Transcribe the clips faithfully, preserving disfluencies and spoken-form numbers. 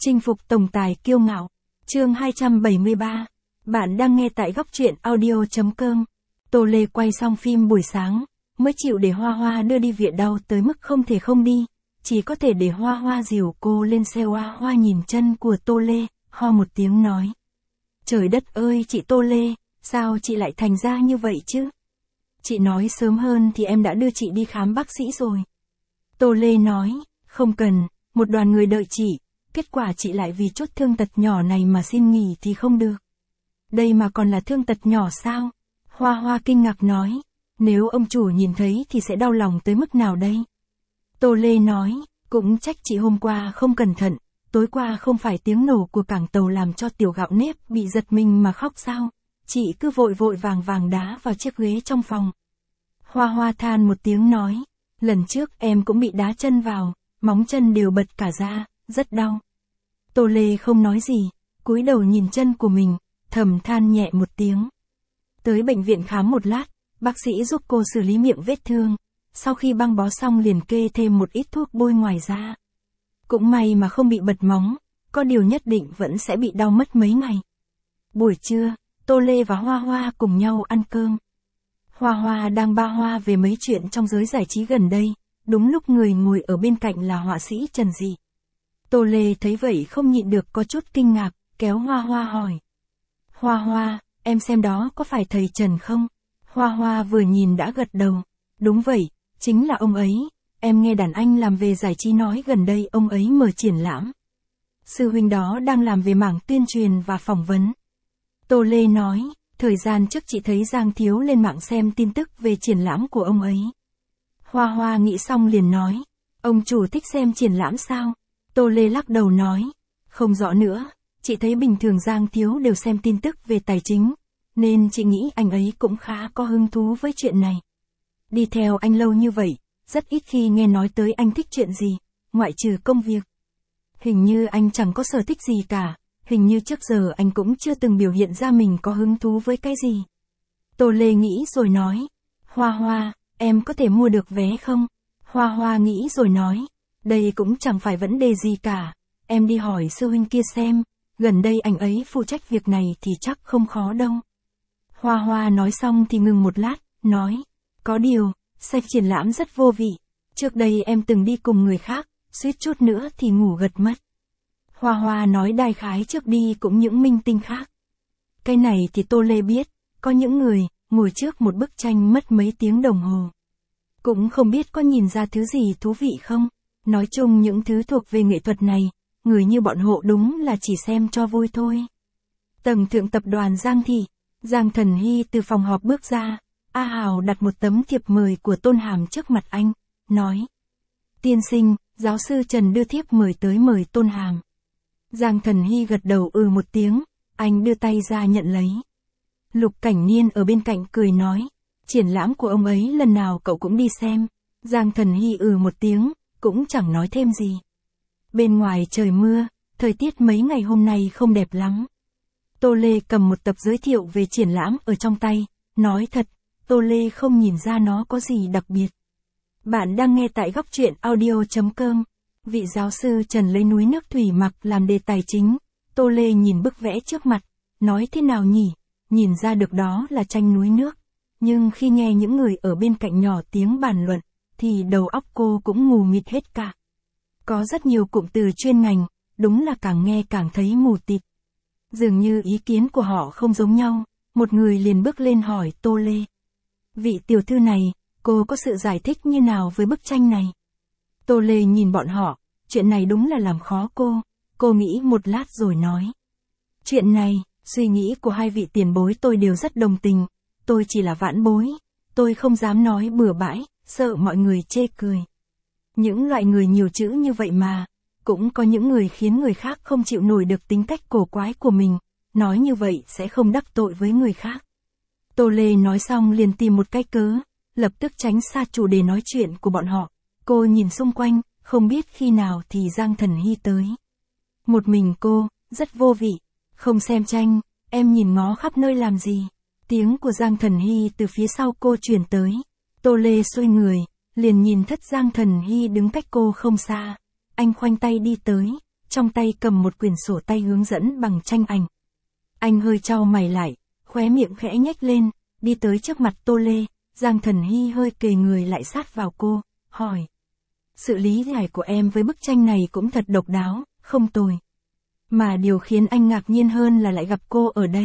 Chinh phục tổng tài kiêu ngạo. Chương hai trăm bảy mươi ba. Bạn đang nghe tại góc truyện audio.com. Tô Lê quay xong phim buổi sáng, mới chịu để Hoa Hoa đưa đi viện đau tới mức không thể không đi. Chỉ có thể để Hoa Hoa dìu cô lên xe. Hoa Hoa nhìn chân của Tô Lê, ho một tiếng nói. Trời đất ơi chị Tô Lê, sao chị lại thành ra như vậy chứ? Chị nói sớm hơn thì em đã đưa chị đi khám bác sĩ rồi. Tô Lê nói, không cần, một đoàn người đợi chị, kết quả chị lại vì chút thương tật nhỏ này mà xin nghỉ thì không được. Đây mà còn là thương tật nhỏ sao? Hoa Hoa kinh ngạc nói, nếu ông chủ nhìn thấy thì sẽ đau lòng tới mức nào đây? Tô Lê nói, cũng trách chị hôm qua không cẩn thận, tối qua không phải tiếng nổ của cảng tàu làm cho tiểu gạo nếp bị giật mình mà khóc sao? Chị cứ vội vội vàng vàng đá vào chiếc ghế trong phòng. Hoa Hoa than một tiếng nói, lần trước em cũng bị đá chân vào, móng chân đều bật cả ra, rất đau. Tô Lê không nói gì, cúi đầu nhìn chân của mình, thầm than nhẹ một tiếng. Tới bệnh viện khám một lát, bác sĩ giúp cô xử lý miệng vết thương, sau khi băng bó xong liền kê thêm một ít thuốc bôi ngoài da. Cũng may mà không bị bật móng, có điều nhất định vẫn sẽ bị đau mất mấy ngày. Buổi trưa, Tô Lê và Hoa Hoa cùng nhau ăn cơm. Hoa Hoa đang ba hoa về mấy chuyện trong giới giải trí gần đây, đúng lúc người ngồi ở bên cạnh là họa sĩ Trần Dị. Tô Lê thấy vậy không nhịn được có chút kinh ngạc, kéo Hoa Hoa hỏi. Hoa Hoa, em xem đó có phải thầy Trần không? Hoa Hoa vừa nhìn đã gật đầu. Đúng vậy, chính là ông ấy, em nghe đàn anh làm về giải trí nói gần đây ông ấy mở triển lãm. Sư huynh đó đang làm về mảng tuyên truyền và phỏng vấn. Tô Lê nói, thời gian trước chị thấy Giang Thiếu lên mạng xem tin tức về triển lãm của ông ấy. Hoa Hoa nghĩ xong liền nói, ông chủ thích xem triển lãm sao? Tô Lê lắc đầu nói, không rõ nữa, chị thấy bình thường Giang Thiếu đều xem tin tức về tài chính, nên chị nghĩ anh ấy cũng khá có hứng thú với chuyện này. Đi theo anh lâu như vậy, rất ít khi nghe nói tới anh thích chuyện gì, ngoại trừ công việc. Hình như anh chẳng có sở thích gì cả, hình như trước giờ anh cũng chưa từng biểu hiện ra mình có hứng thú với cái gì. Tô Lê nghĩ rồi nói, Hoa Hoa, em có thể mua được vé không? Hoa Hoa nghĩ rồi nói, đây cũng chẳng phải vấn đề gì cả, em đi hỏi sư huynh kia xem, gần đây anh ấy phụ trách việc này thì chắc không khó đâu. Hoa Hoa nói xong thì ngừng một lát, nói, có điều, xem triển lãm rất vô vị, trước đây em từng đi cùng người khác, suýt chút nữa thì ngủ gật mất. Hoa Hoa nói đại khái trước đi cũng những minh tinh khác. Cái này thì Tô Lê biết, có những người, ngồi trước một bức tranh mất mấy tiếng đồng hồ. Cũng không biết có nhìn ra thứ gì thú vị không, nói chung những thứ thuộc về nghệ thuật này, người như bọn họ đúng là chỉ xem cho vui thôi. Tầng thượng tập đoàn Giang Thị, Giang Thần Hy từ phòng họp bước ra, A Hào đặt một tấm thiệp mời của Tôn Hàm trước mặt anh, nói. Tiên sinh, giáo sư Trần đưa thiếp mời tới mời Tôn Hàm. Giang Thần Hy gật đầu ừ một tiếng, anh đưa tay ra nhận lấy. Lục Cảnh Niên ở bên cạnh cười nói, triển lãm của ông ấy lần nào cậu cũng đi xem. Giang Thần Hy ừ một tiếng, cũng chẳng nói thêm gì. Bên ngoài trời mưa, thời tiết mấy ngày hôm nay không đẹp lắm. Tô Lê cầm một tập giới thiệu về triển lãm ở trong tay, nói thật, Tô Lê không nhìn ra nó có gì đặc biệt. Bạn đang nghe tại góc truyện audio.com. Vị giáo sư Trần lấy núi nước thủy mặc làm đề tài chính, Tô Lê nhìn bức vẽ trước mặt, nói thế nào nhỉ, nhìn ra được đó là tranh núi nước, nhưng khi nghe những người ở bên cạnh nhỏ tiếng bàn luận, thì đầu óc cô cũng mù mịt hết cả. Có rất nhiều cụm từ chuyên ngành, đúng là càng nghe càng thấy mù tịt. Dường như ý kiến của họ không giống nhau, một người liền bước lên hỏi Tô Lê. Vị tiểu thư này, cô có sự giải thích như nào với bức tranh này? Tô Lê nhìn bọn họ, chuyện này đúng là làm khó cô, cô nghĩ một lát rồi nói. Chuyện này, suy nghĩ của hai vị tiền bối tôi đều rất đồng tình, tôi chỉ là vãn bối, tôi không dám nói bừa bãi, sợ mọi người chê cười. Những loại người nhiều chữ như vậy mà, cũng có những người khiến người khác không chịu nổi được tính cách cổ quái của mình, nói như vậy sẽ không đắc tội với người khác. Tô Lê nói xong liền tìm một cái cớ, lập tức tránh xa chủ đề nói chuyện của bọn họ. Cô nhìn xung quanh, không biết khi nào thì Giang Thần Hy tới. Một mình cô, rất vô vị, không xem tranh, em nhìn ngó khắp nơi làm gì? Tiếng của Giang Thần Hy từ phía sau cô truyền tới. Tô Lê xoay người, liền nhìn thất Giang Thần Hy đứng cách cô không xa. Anh khoanh tay đi tới, trong tay cầm một quyển sổ tay hướng dẫn bằng tranh ảnh. Anh hơi chau mày lại, khóe miệng khẽ nhếch lên, đi tới trước mặt Tô Lê, Giang Thần Hy hơi kề người lại sát vào cô, hỏi. Sự lý giải của em với bức tranh này cũng thật độc đáo, không tồi. Mà điều khiến anh ngạc nhiên hơn là lại gặp cô ở đây.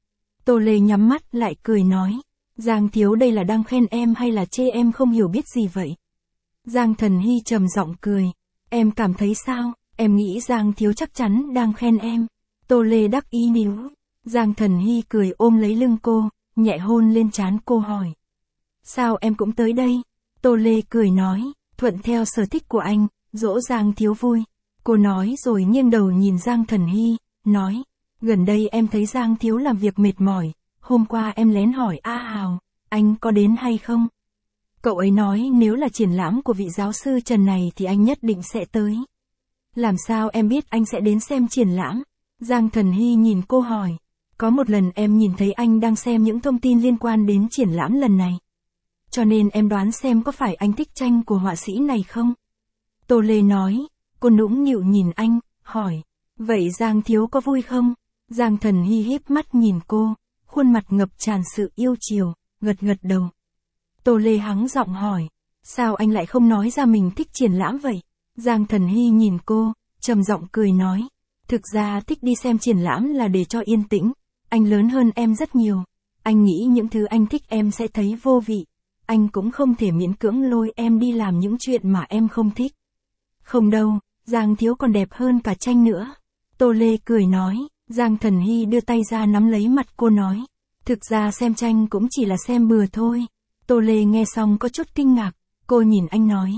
Tô Lê nhắm mắt lại cười nói, Giang thiếu đây là đang khen em hay là chê em không hiểu biết gì vậy? Giang Thần Hy trầm giọng cười, em cảm thấy sao, em nghĩ Giang thiếu chắc chắn đang khen em. Tô Lê đắc ý níu, Giang Thần Hy cười ôm lấy lưng cô, nhẹ hôn lên trán cô hỏi. Sao em cũng tới đây? Tô Lê cười nói, thuận theo sở thích của anh, dỗ Giang thiếu vui. Cô nói rồi nghiêng đầu nhìn Giang Thần Hy, nói, gần đây em thấy Giang thiếu làm việc mệt mỏi, hôm qua em lén hỏi A Hào, anh có đến hay không? Cậu ấy nói nếu là triển lãm của vị giáo sư Trần này thì anh nhất định sẽ tới. Làm sao em biết anh sẽ đến xem triển lãm? Giang Thần Hy nhìn cô hỏi, có một lần em nhìn thấy anh đang xem những thông tin liên quan đến triển lãm lần này. Cho nên em đoán xem có phải anh thích tranh của họa sĩ này không? Tô Lê nói, cô nũng nịu nhìn anh, hỏi, vậy Giang thiếu có vui không? Giang Thần Hy híp mắt nhìn cô, khuôn mặt ngập tràn sự yêu chiều, gật gật đầu. Tô Lê hắng giọng hỏi, sao anh lại không nói ra mình thích triển lãm vậy? Giang Thần Hy nhìn cô, trầm giọng cười nói, thực ra thích đi xem triển lãm là để cho yên tĩnh, anh lớn hơn em rất nhiều, anh nghĩ những thứ anh thích em sẽ thấy vô vị, anh cũng không thể miễn cưỡng lôi em đi làm những chuyện mà em không thích. Không đâu, Giang thiếu còn đẹp hơn cả tranh nữa. Tô Lê cười nói, Giang Thần Hy đưa tay ra nắm lấy mặt cô nói, thực ra xem tranh cũng chỉ là xem bừa thôi. Tô Lê nghe xong có chút kinh ngạc, cô nhìn anh nói.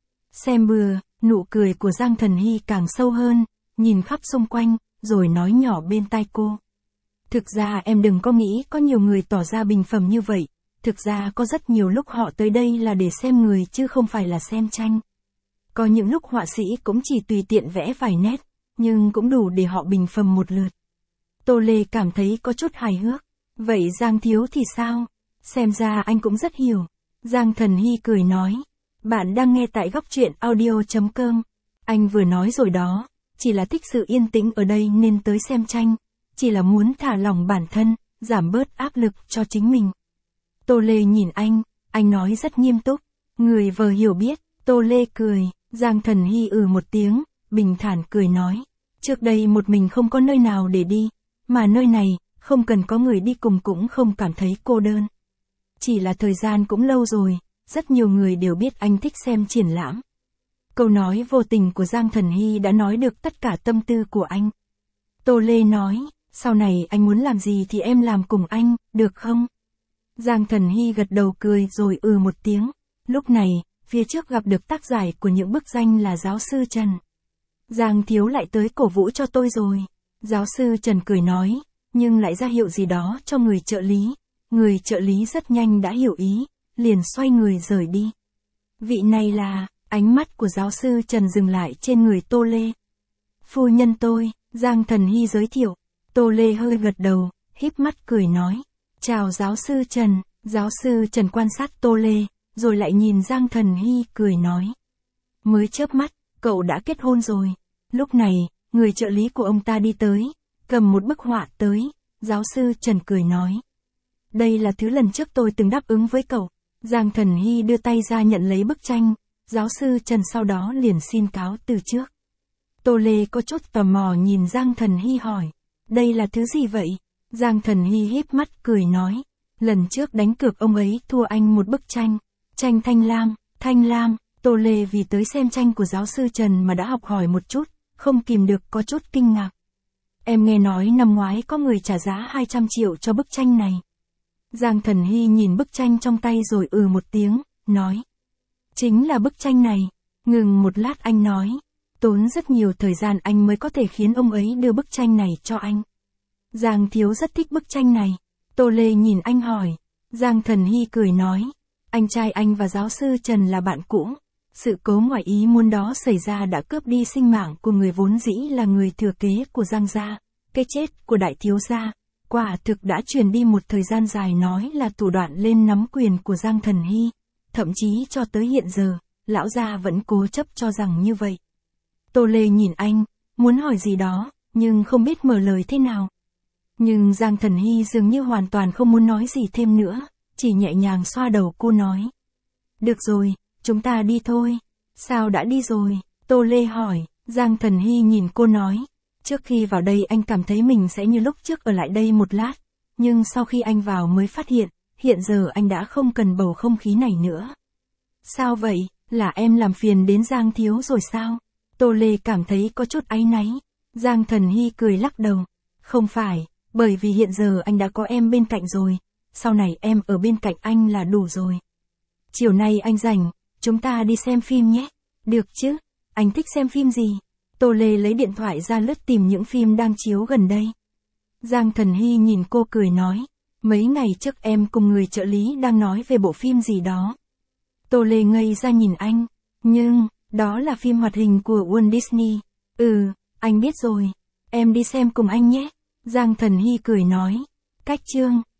Xem bừa, nụ cười của Giang Thần Hy càng sâu hơn, nhìn khắp xung quanh, rồi nói nhỏ bên tai cô. Thực ra em đừng có nghĩ có nhiều người tỏ ra bình phẩm như vậy, thực ra có rất nhiều lúc họ tới đây là để xem người chứ không phải là xem tranh. Có những lúc họa sĩ cũng chỉ tùy tiện vẽ vài nét, nhưng cũng đủ để họ bình phẩm một lượt. Tô Lê cảm thấy có chút hài hước, vậy Giang thiếu thì sao? Xem ra anh cũng rất hiểu. Giang Thần Hy cười nói, bạn đang nghe tại góc truyện audio chấm com. Anh vừa nói rồi đó, chỉ là thích sự yên tĩnh ở đây nên tới xem tranh, chỉ là muốn thả lỏng bản thân, giảm bớt áp lực cho chính mình. Tô Lê nhìn anh, anh nói rất nghiêm túc, người vờ hiểu biết. Tô Lê cười, Giang Thần Hy ừ một tiếng, bình thản cười nói, trước đây một mình không có nơi nào để đi, mà nơi này, không cần có người đi cùng cũng không cảm thấy cô đơn. Chỉ là thời gian cũng lâu rồi, rất nhiều người đều biết anh thích xem triển lãm. Câu nói vô tình của Giang Thần Hy đã nói được tất cả tâm tư của anh. Tô Lê nói, sau này anh muốn làm gì thì em làm cùng anh, được không? Giang Thần Hy gật đầu cười rồi ừ một tiếng. Lúc này, phía trước gặp được tác giải của những bức danh là giáo sư Trần. Giang thiếu lại tới cổ vũ cho tôi rồi. Giáo sư Trần cười nói, nhưng lại ra hiệu gì đó cho người trợ lý. Người trợ lý rất nhanh đã hiểu ý, liền xoay người rời đi. Vị này là, ánh mắt của giáo sư Trần dừng lại trên người Tô Lê. Phu nhân tôi, Giang Thần Hy giới thiệu. Tô Lê hơi gật đầu, híp mắt cười nói. Chào giáo sư Trần. Giáo sư Trần quan sát Tô Lê, rồi lại nhìn Giang Thần Hy cười nói. Mới chớp mắt, cậu đã kết hôn rồi. Lúc này, người trợ lý của ông ta đi tới, cầm một bức họa tới. Giáo sư Trần cười nói. Đây là thứ lần trước tôi từng đáp ứng với cậu. Giang Thần Hy đưa tay ra nhận lấy bức tranh. Giáo sư Trần sau đó liền xin cáo từ trước. Tô Lê có chút tò mò nhìn Giang Thần Hy hỏi. Đây là thứ gì vậy? Giang Thần Hy híp mắt cười nói. Lần trước đánh cược ông ấy thua anh một bức tranh. Tranh Thanh Lam. Thanh Lam. Tô Lê vì tới xem tranh của giáo sư Trần mà đã học hỏi một chút, không kìm được có chút kinh ngạc. Em nghe nói năm ngoái có người trả giá hai trăm triệu cho bức tranh này. Giang Thần Hy nhìn bức tranh trong tay rồi ừ một tiếng, nói. Chính là bức tranh này. Ngừng một lát anh nói. Tốn rất nhiều thời gian anh mới có thể khiến ông ấy đưa bức tranh này cho anh. Giang thiếu rất thích bức tranh này. Tô Lê nhìn anh hỏi. Giang Thần Hy cười nói. Anh trai anh và giáo sư Trần là bạn cũ. Sự cố ngoài ý muốn đó xảy ra đã cướp đi sinh mạng của người vốn dĩ là người thừa kế của Giang gia. Cái chết của đại thiếu gia, quả thực đã truyền đi một thời gian dài nói là thủ đoạn lên nắm quyền của Giang Thần Hy. Thậm chí cho tới hiện giờ, lão gia vẫn cố chấp cho rằng như vậy. Tô Lê nhìn anh, muốn hỏi gì đó, nhưng không biết mở lời thế nào. Nhưng Giang Thần Hy dường như hoàn toàn không muốn nói gì thêm nữa, chỉ nhẹ nhàng xoa đầu cô nói. Được rồi, chúng ta đi thôi. Sao đã đi rồi? Tô Lê hỏi. Giang Thần Hy nhìn cô nói. Trước khi vào đây anh cảm thấy mình sẽ như lúc trước ở lại đây một lát. Nhưng sau khi anh vào mới phát hiện, hiện giờ anh đã không cần bầu không khí này nữa. Sao vậy, là em làm phiền đến Giang Thiếu rồi sao? Tô Lê cảm thấy có chút áy náy. Giang Thần Hy cười lắc đầu. Không phải, bởi vì hiện giờ anh đã có em bên cạnh rồi. Sau này em ở bên cạnh anh là đủ rồi. Chiều nay anh rảnh, chúng ta đi xem phim nhé. Được chứ, anh thích xem phim gì? Tô Lê lấy điện thoại ra lướt tìm những phim đang chiếu gần đây. Giang Thần Hy nhìn cô cười nói. Mấy ngày trước em cùng người trợ lý đang nói về bộ phim gì đó. Tô Lê ngây ra nhìn anh. Nhưng, đó là phim hoạt hình của Walt Disney. Ừ, anh biết rồi. Em đi xem cùng anh nhé. Giang Thần Hy cười nói. Cách chương.